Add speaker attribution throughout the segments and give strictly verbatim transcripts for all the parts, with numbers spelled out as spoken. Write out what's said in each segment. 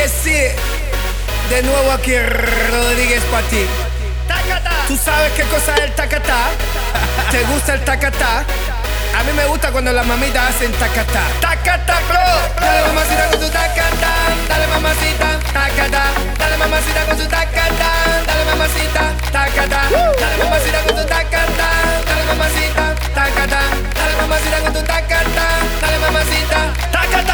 Speaker 1: sí, de nuevo aquí Rodríguez para ti. ¿Tú sabes qué cosa es el tacatá? ¿Te gusta el tacatá? A mí me gusta cuando las mamitas hacen tacatá. Tacatá, bro. Dale mamacita con tu tacatá. Dale mamacita, tacatá. Dale mamacita con tu tacatá. Dale mamacita, tacatá. Dale mamacita con tu tacatá. Dale mamacita, tacatá. Dale mamacita con tu tacatá. Dale mamacita, tacatá.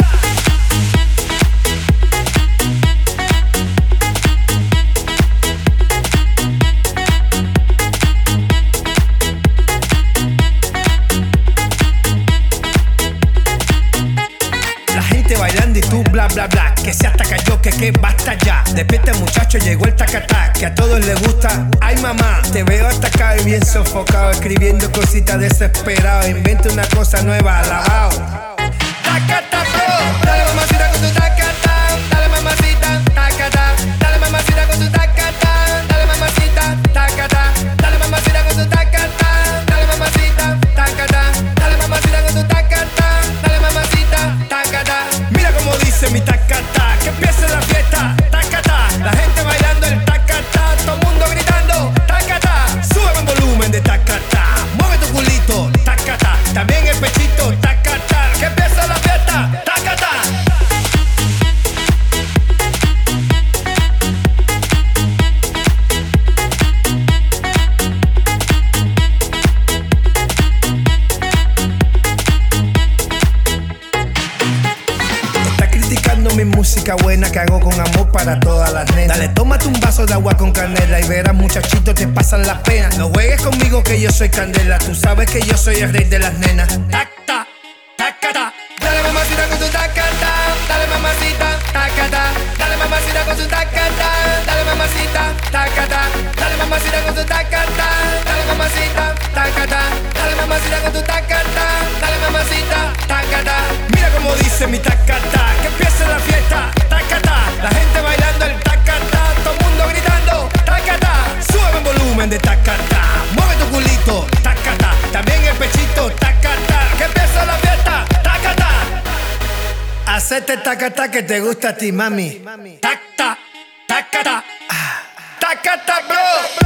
Speaker 1: Bailando y tú bla bla bla, que se hasta cayó, que que basta ya. Despierta muchacho, llegó el tacatá, que a todos les gusta. Ay mamá, te veo hasta acá y bien sofocado, escribiendo cositas desesperado. Inventa una cosa nueva, alabao. Tacatá, bro. Dale mamacita con tu tacatá. Dale mamacita, tacatá. Dale mamacita con tu tacatá. Dale mamacita, tacatá. Dale mamacita con tu tacatá. Dale mamacita, tacatá. Dale mamacita con tu tacatá. Dale mamacita, tacatá. Mira como dice mi tacatá, que empiece la fiesta, tacatá. La gente bailando el tacatá, todo el mundo gritando, tacatá. Sube el volumen de tacatá, mueve tu culito, tacatá. También el pechito, tacatá. Que empiece la fiesta, tacatá. Mi música buena que hago con amor para todas las nenas. Dale, tómate un vaso de agua con canela y verás muchachito te pasan las penas. No juegues conmigo que yo soy candela, tú sabes que yo soy el rey de las nenas. Tacta, tacata. Dale mamacita con tu tacata. Dale mamacita, tacata. Dale mamacita con tu tacata. Dale mamacita, tacata. Dale mamacita con tu tacata. Dale mamacita, tacata. Dale mamacita con tu tacata. Dale mamacita, tacata. Mira como dice mi tacata, que empiece la fiesta, tacata. La gente bailando el tacata, todo el mundo gritando, tacata. Sube el volumen de tacata, mueve tu culito, tacata. También el pechito, tacata. Que empiece la fiesta, tacata. Hacete tacata que te gusta a ti, mami. Tacata, tacata, tacata, bro.